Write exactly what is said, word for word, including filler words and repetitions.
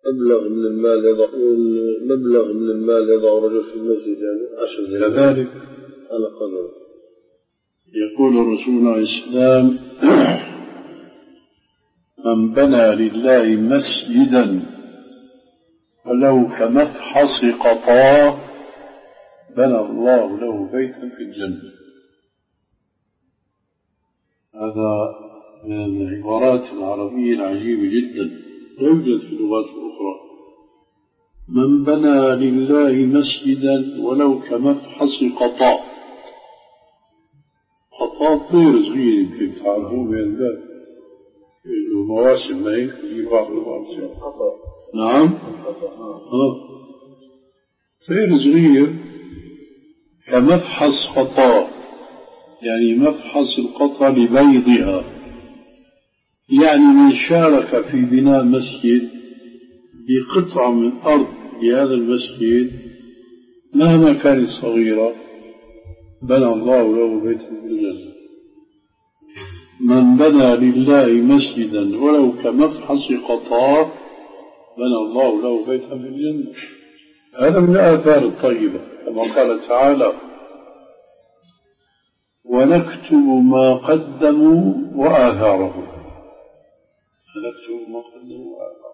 مبلغ من المال يضع مبلغ من المال يضع رجل في المسجد يعني عشر دنانير كذلك على قدر. يقول الرسول عليه السلام من بنى لله مسجدا ولو كمفحص قطاه بنى الله له بيتا في الجنة. هذا من العبارات العربية العجيبة جدا توجد في اللغات الأخرى. من بنى لله مسجدا ولو كمفحص قطاه. قطاه طير صغير يمكن تعرفوه من الباب له مواسم ما هيك في بعض المواسم. نعم طير صغير كمفحص قطاه يعني مفحص القطة لبيضها. يعني من شارك في بناء مسجد بقطعة من أرض لهذا المسجد مهما كانت صغيرة بنى الله له بيتا في الجنة. من بنى لله مسجدا ولو كمفحص قطاه بنى الله له بيتا في الجنة. هذا من الآثار الطيبة كما قال تعالى ونكتب ما قدموا وآثارهم. نكتب ما قدموا وآثارهم.